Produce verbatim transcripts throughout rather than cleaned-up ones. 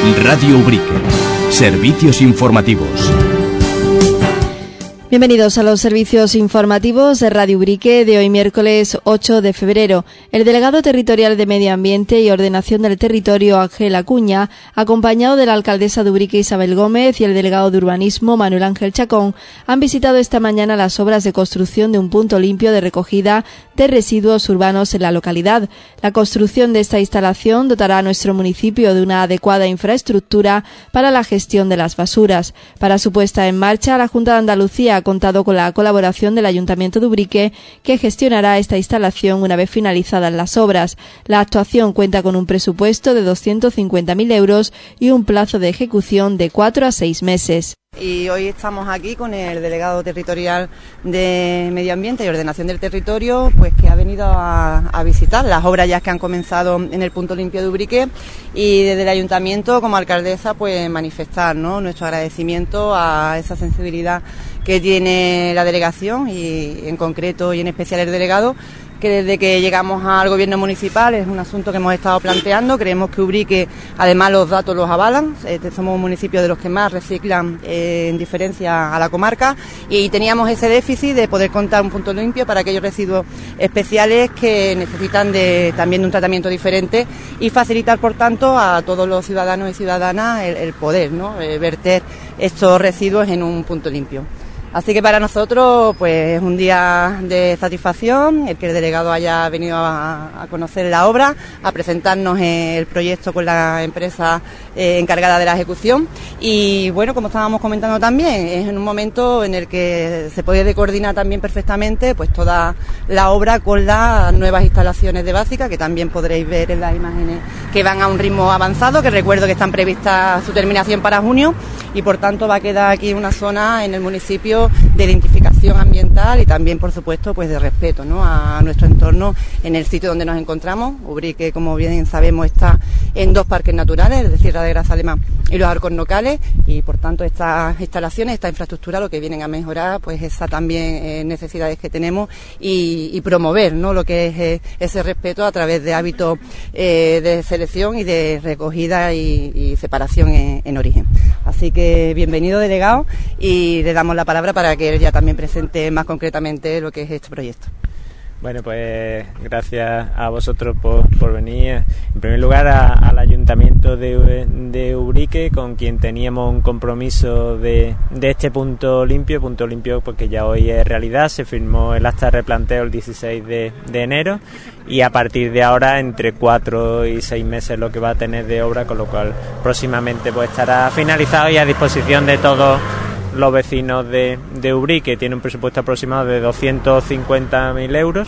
Radio Ubrique. Servicios informativos. Bienvenidos a los servicios informativos de Radio Ubrique de hoy miércoles ocho de febrero. El delegado territorial de Medio Ambiente y Ordenación del Territorio, Ángel Acuña, acompañado de la alcaldesa de Ubrique, Isabel Gómez, y el delegado de Urbanismo, Manuel Ángel Chacón, han visitado esta mañana las obras de construcción de un punto limpio de recogida de residuos urbanos en la localidad. La construcción de esta instalación dotará a nuestro municipio de una adecuada infraestructura para la gestión de las basuras. Para su puesta en marcha, la Junta de Andalucía ha contado con la colaboración del Ayuntamiento de Ubrique, que gestionará esta instalación una vez finalizadas las obras. La actuación cuenta con un presupuesto de doscientos cincuenta mil euros y un plazo de ejecución de cuatro a seis meses. Y hoy estamos aquí con el delegado territorial de Medio Ambiente y Ordenación del Territorio, pues que ha venido a, a visitar las obras ya que han comenzado en el punto limpio de Ubrique, y desde el Ayuntamiento, como alcaldesa, pues manifestar, ¿no?, nuestro agradecimiento a esa sensibilidad que tiene la delegación y en concreto y en especial el delegado, que desde que llegamos al gobierno municipal es un asunto que hemos estado planteando. Creemos que Ubrique, además, los datos los avalan. Este, somos un municipio de los que más reciclan eh, en diferencia a la comarca, y teníamos ese déficit de poder contar un punto limpio para aquellos residuos especiales que necesitan de, también de un tratamiento diferente, y facilitar, por tanto, a todos los ciudadanos y ciudadanas el, el poder, ¿no?, eh, verter estos residuos en un punto limpio. Así que para nosotros, pues, es un día de satisfacción el que el delegado haya venido a, a conocer la obra, a presentarnos el proyecto con la empresa eh, encargada de la ejecución. Y bueno, como estábamos comentando también, es en un momento en el que se puede coordinar también perfectamente pues toda la obra con las nuevas instalaciones de básica, que también podréis ver en las imágenes que van a un ritmo avanzado, que recuerdo que están previstas su terminación para junio, y por tanto va a quedar aquí una zona en el municipio de identificación ambiental y también, por supuesto, pues de respeto, ¿no?, a nuestro entorno en el sitio donde nos encontramos. Ubrique, como bien sabemos, está en dos parques naturales, es decir, la de Grazalema y los Arcos Nocales, y por tanto estas instalaciones, esta infraestructura, lo que vienen a mejorar, pues esa también eh, necesidades que tenemos, y, y promover, ¿no?, lo que es eh, ese respeto a través de hábitos eh, de selección y de recogida y, y separación en, en origen. Así que bienvenido, delegado, y le damos la palabra para que él ya también presente más concretamente lo que es este proyecto. Bueno, pues gracias a vosotros por, por venir. En primer lugar, a, al Ayuntamiento de, de Ubrique, con quien teníamos un compromiso de, de este punto limpio, punto limpio porque ya hoy es realidad. Se firmó el acta de replanteo el dieciséis de enero, y a partir de ahora entre cuatro y seis meses lo que va a tener de obra, con lo cual próximamente pues estará finalizado y a disposición de todos los vecinos de, de Ubrique. Tiene un presupuesto aproximado de doscientos cincuenta mil euros,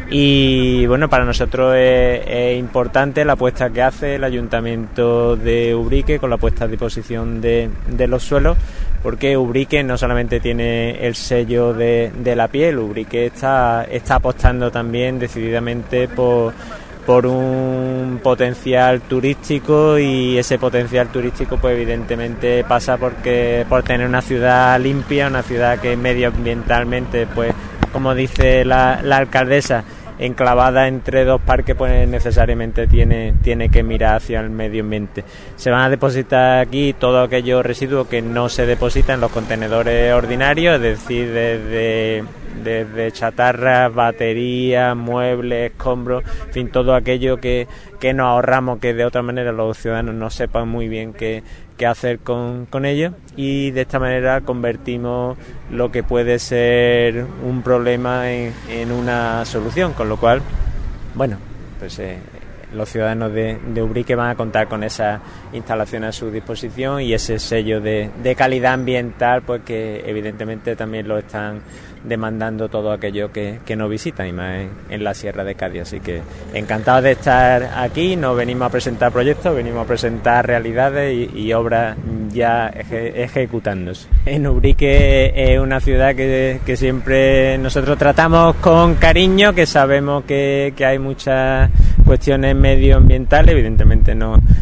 y bueno, para nosotros es, es importante la apuesta que hace el Ayuntamiento de Ubrique con la puesta a disposición de, de los suelos, porque Ubrique no solamente tiene el sello de, de la piel, Ubrique está, está apostando también decididamente por por un potencial turístico, y ese potencial turístico pues evidentemente pasa porque por tener una ciudad limpia, una ciudad que medioambientalmente, pues como dice la, la alcaldesa, enclavada entre dos parques, pues necesariamente tiene, tiene que mirar hacia el medio ambiente. Se van a depositar aquí todos aquellos residuos que no se depositan en los contenedores ordinarios, es decir, desde, desde chatarras, baterías, muebles, escombros, en fin, todo aquello que, que nos ahorramos, que de otra manera los ciudadanos no sepan muy bien qué, qué hacer con, con ello, y de esta manera convertimos lo que puede ser un problema en, en una solución, con lo cual, bueno, pues eh, los ciudadanos de, de Ubrique van a contar con esas instalaciones a su disposición y ese sello de, de calidad ambiental, pues que evidentemente también lo están demandando todo aquello que, que nos visitan, y más en, en la Sierra de Cádiz. Así que encantados de estar aquí. No venimos a presentar proyectos, venimos a presentar realidades y, y obras ya eje, ejecutándose. En Ubrique es una ciudad que, que siempre nosotros tratamos con cariño, que sabemos que, que hay muchas cuestiones medioambientales, evidentemente no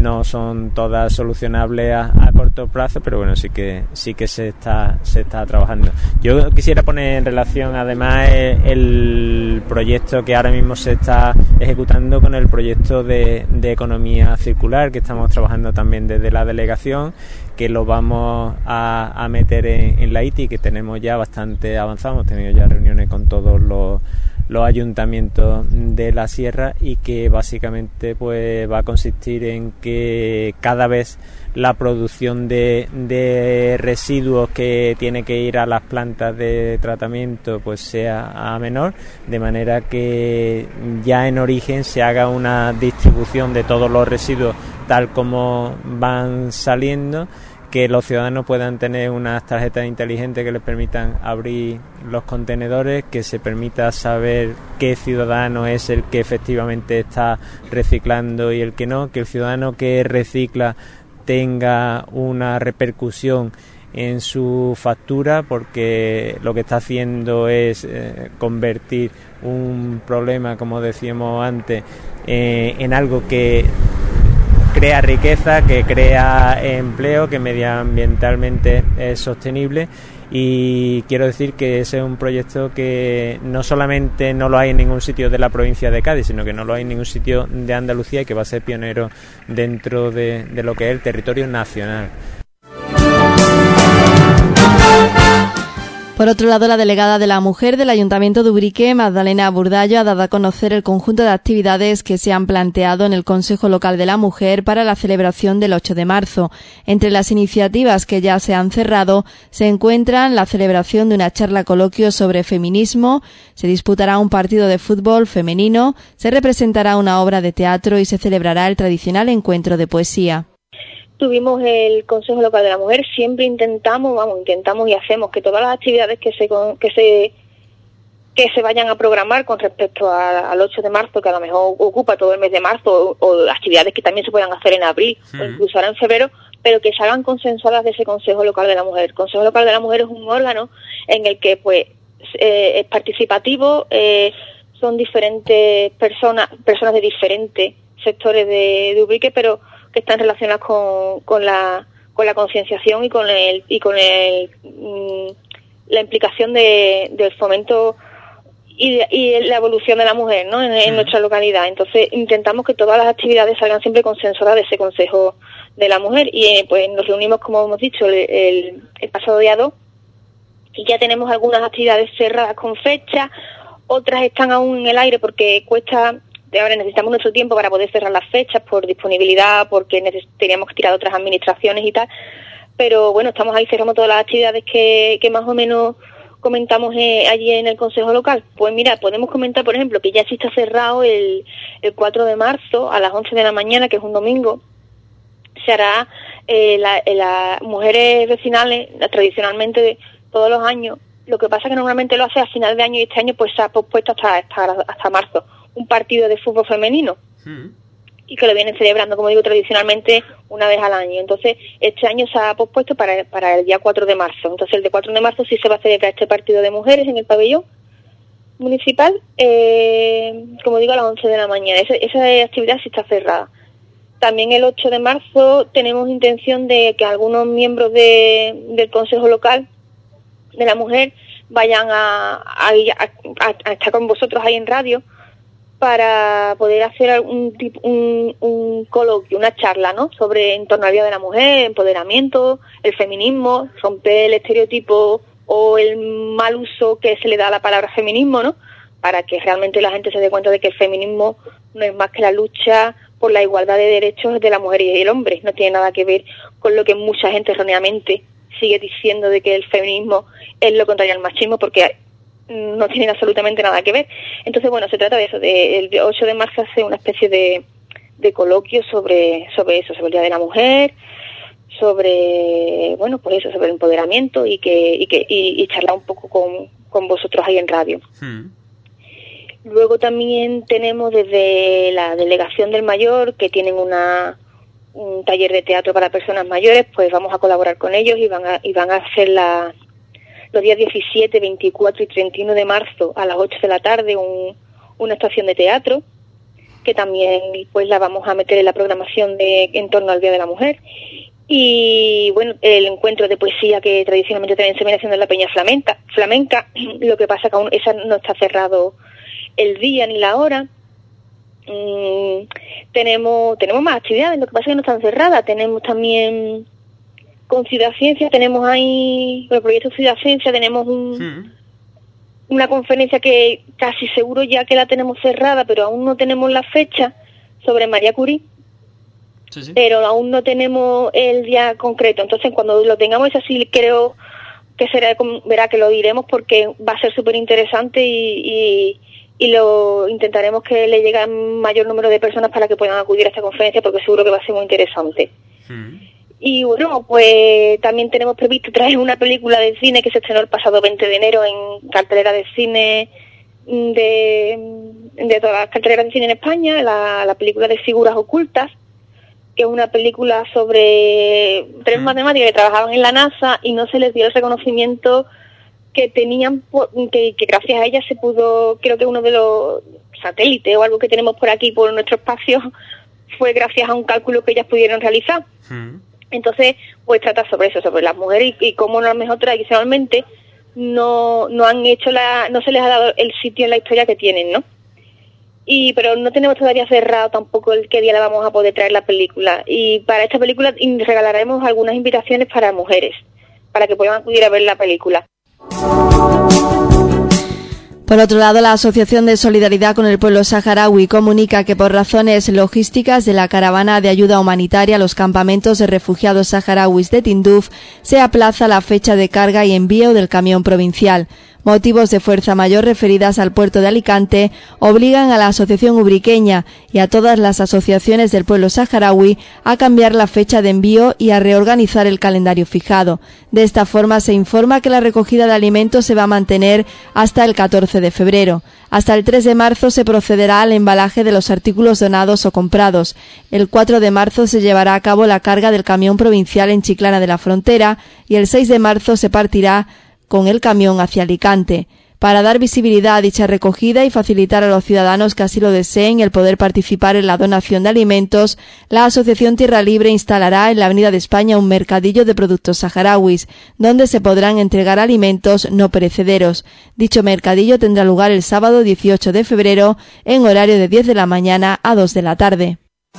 no son todas solucionables a, a corto plazo, pero bueno, sí que sí que se está se está trabajando. Yo quisiera poner en relación además el, el proyecto que ahora mismo se está ejecutando con el proyecto de, de economía circular que estamos trabajando también desde la delegación, que lo vamos a, a meter en, en la I T I, que tenemos ya bastante avanzado, hemos tenido ya reuniones con todos los los ayuntamientos de la sierra, y que básicamente pues va a consistir en que cada vez la producción de, de residuos que tiene que ir a las plantas de tratamiento pues sea a menor, de manera que ya en origen se haga una distribución de todos los residuos tal como van saliendo, que los ciudadanos puedan tener unas tarjetas inteligentes que les permitan abrir los contenedores, que se permita saber qué ciudadano es el que efectivamente está reciclando y el que no, que el ciudadano que recicla tenga una repercusión en su factura, porque lo que está haciendo es eh, convertir un problema, como decíamos antes, eh, en algo que crea riqueza, que crea empleo, que medioambientalmente es sostenible. Y quiero decir que ese es un proyecto que no solamente no lo hay en ningún sitio de la provincia de Cádiz, sino que no lo hay en ningún sitio de Andalucía, y que va a ser pionero dentro de, de lo que es el territorio nacional. Por otro lado, la delegada de la Mujer del Ayuntamiento de Ubrique, Magdalena Burdallo, ha dado a conocer el conjunto de actividades que se han planteado en el Consejo Local de la Mujer para la celebración del ocho de marzo. Entre las iniciativas que ya se han cerrado se encuentran la celebración de una charla coloquio sobre feminismo, se disputará un partido de fútbol femenino, se representará una obra de teatro y se celebrará el tradicional encuentro de poesía. Tuvimos el Consejo Local de la Mujer, siempre intentamos, vamos, intentamos y hacemos que todas las actividades que se que se que se vayan a programar con respecto a, al ocho de marzo, que a lo mejor ocupa todo el mes de marzo, o, o actividades que también se puedan hacer en abril, sí, o incluso ahora en febrero, pero que se hagan consensuadas de ese Consejo Local de la Mujer. El Consejo Local de la Mujer es un órgano en el que pues eh, es participativo, eh, son diferentes personas, personas de diferentes sectores de, de Ubrique, pero que están relacionadas con, con la con la concienciación y con el y con el mm, la implicación de, del fomento y, de, y la evolución de la mujer, ¿no? En, en sí. nuestra localidad. Entonces intentamos que todas las actividades salgan siempre consensuadas de ese Consejo de la Mujer, y eh, pues nos reunimos, como hemos dicho, el, el, el pasado día dos, y ya tenemos algunas actividades cerradas con fecha, otras están aún en el aire porque cuesta. Ahora necesitamos nuestro tiempo para poder cerrar las fechas por disponibilidad, porque neces- teníamos que tirar otras administraciones y tal, pero bueno, estamos ahí cerrando todas las actividades que, que más o menos comentamos eh, allí en el Consejo Local. Pues mira, podemos comentar, por ejemplo, que ya sí está cerrado el, el cuatro de marzo a las once de la mañana, que es un domingo. Se hará eh, la, las mujeres vecinales, tradicionalmente todos los años. Lo que pasa es que normalmente lo hace a final de año, y este año pues se ha pospuesto hasta, hasta, hasta marzo, un partido de fútbol femenino, mm. y que lo vienen celebrando, como digo, tradicionalmente una vez al año. Entonces, este año se ha pospuesto para, para el día cuatro de marzo. Entonces, el de cuatro de marzo sí se va a celebrar este partido de mujeres en el pabellón municipal, eh, como digo, a las once de la mañana. Esa, esa actividad sí está cerrada. También el ocho de marzo tenemos intención de que algunos miembros de, del Consejo Local de la Mujer vayan a, a, a, a estar con vosotros ahí en radio, para poder hacer un tipo, un, un coloquio, una charla, ¿no? Sobre en torno al Día de la Mujer, empoderamiento, el feminismo, romper el estereotipo o el mal uso que se le da a la palabra feminismo, ¿no? Para que realmente la gente se dé cuenta de que el feminismo no es más que la lucha por la igualdad de derechos de la mujer y el hombre. No tiene nada que ver con lo que mucha gente erróneamente sigue diciendo de que el feminismo es lo contrario al machismo, porque no tienen absolutamente nada que ver. Entonces, bueno, se trata de eso, de el ocho de marzo hace una especie de, de coloquio sobre sobre eso, sobre el Día de la Mujer, sobre, bueno, pues eso, sobre el empoderamiento, y que y que y, y charlar un poco con, con vosotros ahí en radio. Hmm. Luego también tenemos desde la Delegación del Mayor, que tienen una un taller de teatro para personas mayores, pues vamos a colaborar con ellos y van a y van a hacer la los días diecisiete, veinticuatro y treinta y uno de marzo a las ocho de la tarde un, una estación de teatro. que también pues la vamos a meter en la programación de en torno al Día de la Mujer. Y bueno, el encuentro de poesía que tradicionalmente también se viene haciendo en la Peña Flamenca, flamenca lo que pasa que aún esa no está cerrado el día ni la hora. Mm, tenemos tenemos más actividades, lo que pasa es que no están cerradas. Tenemos también con Ciudad Ciencia, tenemos ahí, con el proyecto Ciudad Ciencia, tenemos un... Sí. Una conferencia que casi seguro ya que la tenemos cerrada, pero aún no tenemos la fecha, sobre María Curie, sí, sí. Pero aún no tenemos el día concreto. Entonces, cuando lo tengamos, eso sí creo que será, verá que lo diremos, porque va a ser súper interesante y, y, y lo intentaremos que le llegue a mayor número de personas para que puedan acudir a esta conferencia, porque seguro que va a ser muy interesante. Sí. Y bueno, pues también tenemos previsto traer una película de cine que se estrenó el pasado veinte de enero en cartelera de cine de, de todas las carteleras de cine en España, la, la película de Figuras Ocultas, que es una película sobre tres matemáticas que trabajaban en la NASA y no se les dio el reconocimiento que tenían, que, que gracias a ellas se pudo, creo que uno de los satélites o algo que tenemos por aquí, por nuestro espacio, fue gracias a un cálculo que ellas pudieron realizar. Sí. Entonces, pues trata sobre eso, sobre las mujeres y, y cómo a lo mejor tradicionalmente no no han hecho la, no se les ha dado el sitio en la historia que tienen, ¿no? Y pero no tenemos todavía cerrado tampoco el qué día la vamos a poder traer la película. Y para esta película regalaremos algunas invitaciones para mujeres, para que puedan acudir a ver la película. Por otro lado, la Asociación de Solidaridad con el Pueblo Saharaui comunica que por razones logísticas de la caravana de ayuda humanitaria a los campamentos de refugiados saharauis de Tinduf se aplaza la fecha de carga y envío del camión provincial. Motivos de fuerza mayor referidas al puerto de Alicante obligan a la Asociación Ubriqueña y a todas las asociaciones del pueblo saharaui a cambiar la fecha de envío y a reorganizar el calendario fijado. De esta forma se informa que la recogida de alimentos se va a mantener hasta el catorce de febrero. Hasta el tres de marzo se procederá al embalaje de los artículos donados o comprados. El cuatro de marzo se llevará a cabo la carga del camión provincial en Chiclana de la Frontera y el seis de marzo se partirá con el camión hacia Alicante. Para dar visibilidad a dicha recogida y facilitar a los ciudadanos que así lo deseen el poder participar en la donación de alimentos, la Asociación Tierra Libre instalará en la Avenida de España un mercadillo de productos saharauis, donde se podrán entregar alimentos no perecederos. Dicho mercadillo tendrá lugar el sábado dieciocho de febrero en horario de diez de la mañana a dos de la tarde.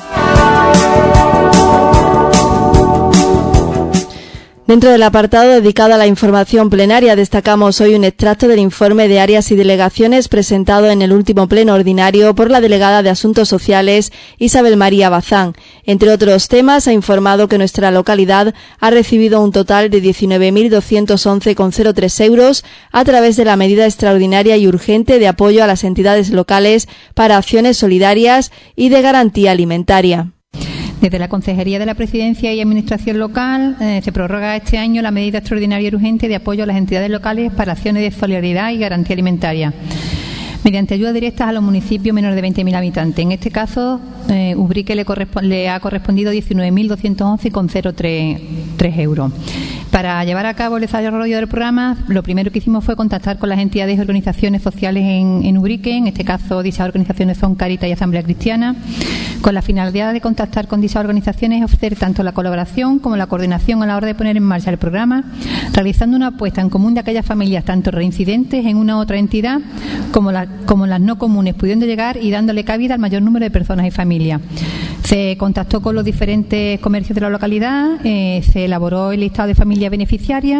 Dentro del apartado dedicado a la información plenaria destacamos hoy un extracto del informe de áreas y delegaciones presentado en el último pleno ordinario por la delegada de Asuntos Sociales Isabel María Bazán. Entre otros temas, ha informado que nuestra localidad ha recibido un total de diecinueve mil doscientos once coma cero tres euros a través de la medida extraordinaria y urgente de apoyo a las entidades locales para acciones solidarias y de garantía alimentaria. Desde la Consejería de la Presidencia y Administración Local eh, se prorroga este año la medida extraordinaria y urgente de apoyo a las entidades locales para acciones de solidaridad y garantía alimentaria, mediante ayudas directas a los municipios menores de veinte mil habitantes. En este caso, eh, Ubrique le, le ha correspondido diecinueve mil doscientos once coma cero tres euros. Para llevar a cabo el desarrollo del programa, lo primero que hicimos fue contactar con las entidades y organizaciones sociales en, en Ubrique. En este caso, dichas organizaciones son Cáritas y Asamblea Cristiana, con la finalidad de contactar con dichas organizaciones y ofrecer tanto la colaboración como la coordinación a la hora de poner en marcha el programa, realizando una apuesta en común de aquellas familias tanto reincidentes en una u otra entidad como, la, como las no comunes, pudiendo llegar y dándole cabida al mayor número de personas y familias. Se contactó con los diferentes comercios de la localidad, eh, se elaboró el listado de familias beneficiarias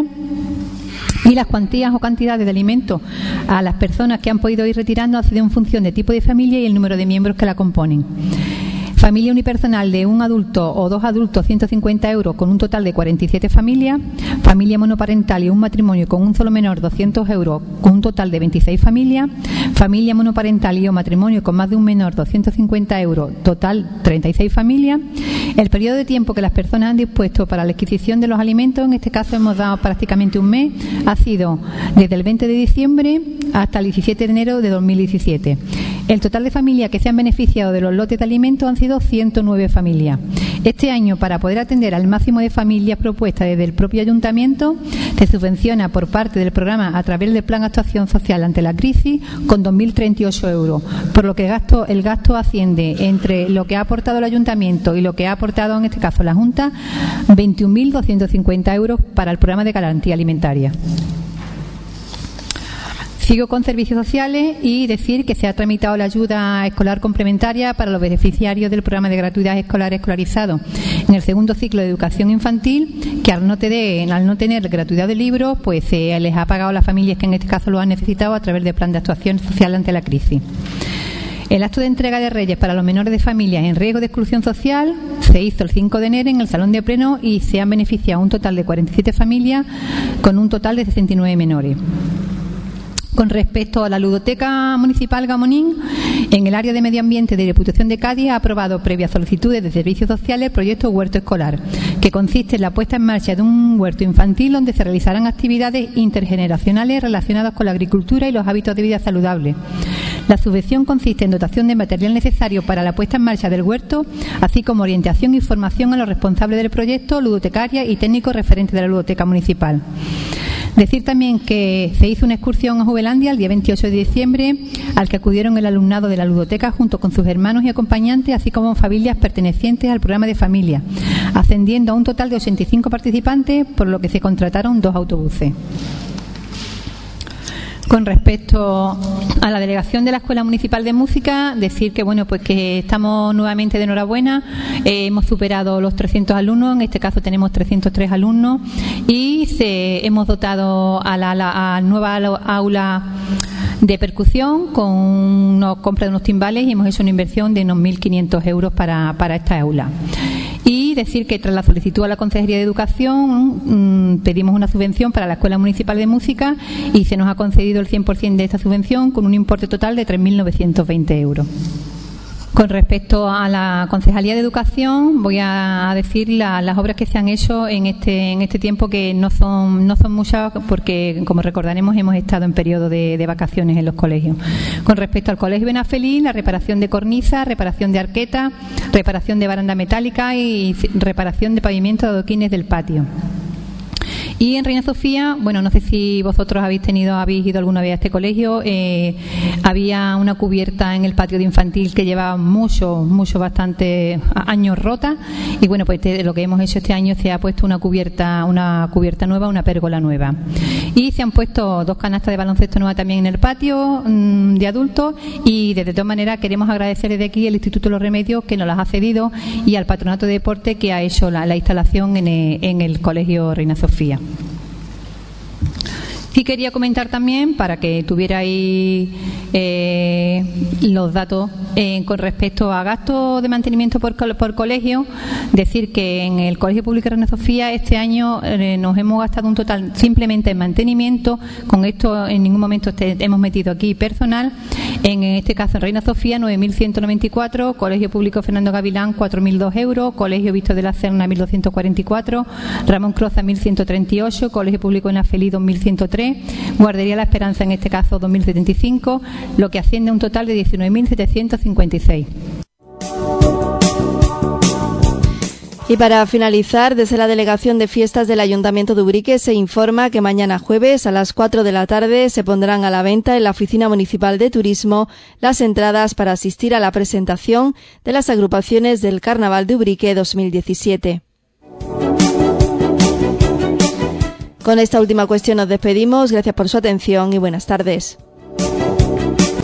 y las cuantías o cantidades de alimentos a las personas que han podido ir retirando ha sido en función de tipo de familia y el número de miembros que la componen. Familia unipersonal de un adulto o dos adultos, ciento cincuenta euros, con un total de cuarenta y siete familias. Familia monoparental y un matrimonio con un solo menor, doscientos euros, con un total de veintiséis familias. Familia monoparental y o matrimonio con más de un menor, doscientos cincuenta euros, total treinta y seis familias. El periodo de tiempo que las personas han dispuesto para la adquisición de los alimentos, en este caso hemos dado prácticamente un mes, ha sido desde el veinte de diciembre hasta el diecisiete de enero de dos mil diecisiete. El total de familias que se han beneficiado de los lotes de alimentos han sido ciento nueve familias. Este año, para poder atender al máximo de familias propuestas desde el propio ayuntamiento, se subvenciona por parte del programa a través del Plan de Actuación Social ante la Crisis con dos mil treinta y ocho euros, por lo que el gasto, el gasto asciende entre lo que ha aportado el ayuntamiento y lo que ha aportado en este caso la Junta, veintiún mil doscientos cincuenta euros para el programa de garantía alimentaria. Sigo con servicios sociales y decir que se ha tramitado la ayuda escolar complementaria para los beneficiarios del programa de gratuidad escolar escolarizado en el segundo ciclo de educación infantil, que al no tener, al no tener gratuidad de libros, pues se eh, les ha pagado a las familias que en este caso lo han necesitado a través del Plan de Actuación Social ante la Crisis. El acto de entrega de Reyes para los menores de familias en riesgo de exclusión social se hizo el cinco de enero en el Salón de Pleno y se han beneficiado un total de cuarenta y siete familias con un total de sesenta y nueve menores. Con respecto a la Ludoteca Municipal Gamonín, en el área de Medio Ambiente de Diputación de Cádiz ha aprobado, previa solicitudes de servicios sociales, el proyecto Huerto Escolar, que consiste en la puesta en marcha de un huerto infantil donde se realizarán actividades intergeneracionales relacionadas con la agricultura y los hábitos de vida saludables. La subvención consiste en dotación de material necesario para la puesta en marcha del huerto, así como orientación y formación a los responsables del proyecto, ludotecarias y técnicos referentes de la Ludoteca Municipal. Decir también que se hizo una excursión a Juvelandia el día veintiocho de diciembre, al que acudieron el alumnado de la ludoteca junto con sus hermanos y acompañantes, así como familias pertenecientes al programa de familia, ascendiendo a un total de ochenta y cinco participantes, por lo que se contrataron dos autobuses. Con respecto a la delegación de la Escuela Municipal de Música, decir que bueno, pues que estamos nuevamente de enhorabuena, eh, hemos superado los trescientos alumnos, en este caso tenemos trescientos tres alumnos y se, hemos dotado a la, la a nueva aula de percusión con una compra de unos timbales y hemos hecho una inversión de unos mil quinientos euros para, para esta aula. Y decir que tras la solicitud a la Consejería de Educación mmm, pedimos una subvención para la Escuela Municipal de Música y se nos ha concedido el cien por ciento de esta subvención con un importe total de tres mil novecientos veinte euros. Con respecto a la Concejalía de Educación, voy a decir la, las obras que se han hecho en este en este tiempo, que no son no son muchas, porque, como recordaremos, hemos estado en periodo de, de vacaciones en los colegios. Con respecto al Colegio Benafeliz, la reparación de cornisa, reparación de arqueta, reparación de baranda metálica y reparación de pavimento de adoquines del patio. Y en Reina Sofía, bueno, no sé si vosotros habéis tenido, habéis ido alguna vez a este colegio, eh, había una cubierta en el patio de infantil que llevaba mucho, mucho, bastante años rota, y bueno, pues te, lo que hemos hecho este año, se ha puesto una cubierta, una cubierta nueva, una pérgola nueva. Y se han puesto dos canastas de baloncesto nuevas también en el patio mmm, de adultos, y de todas maneras queremos agradecer desde aquí al Instituto Los Remedios, que nos las ha cedido, y al Patronato de Deporte, que ha hecho la, la instalación en el, en el colegio Reina Sofía. Sí quería comentar también, para que tuvierais eh, los datos eh, con respecto a gastos de mantenimiento por, por colegio, decir que en el Colegio Público Reina Sofía este año eh, nos hemos gastado un total simplemente en mantenimiento, con esto en ningún momento este, hemos metido aquí personal, en este caso en Reina Sofía nueve mil ciento noventa y cuatro, Colegio Público Fernando Gavilán cuatro mil dos euros, Colegio Visto de la Serna mil doscientos cuarenta y cuatro, Ramón Croza mil ciento treinta y ocho, Colegio Público Benafeliz dos mil ciento tres, Guardería La Esperanza en este caso dos mil setenta y cinco, lo que asciende a un total de diecinueve mil setecientos cincuenta y seis. Y para finalizar, desde la Delegación de Fiestas del Ayuntamiento de Ubrique se informa que mañana jueves a las cuatro de la tarde se pondrán a la venta en la Oficina Municipal de Turismo las entradas para asistir a la presentación de las agrupaciones del Carnaval de Ubrique dos mil diecisiete. Con esta última cuestión nos despedimos. Gracias por su atención y buenas tardes.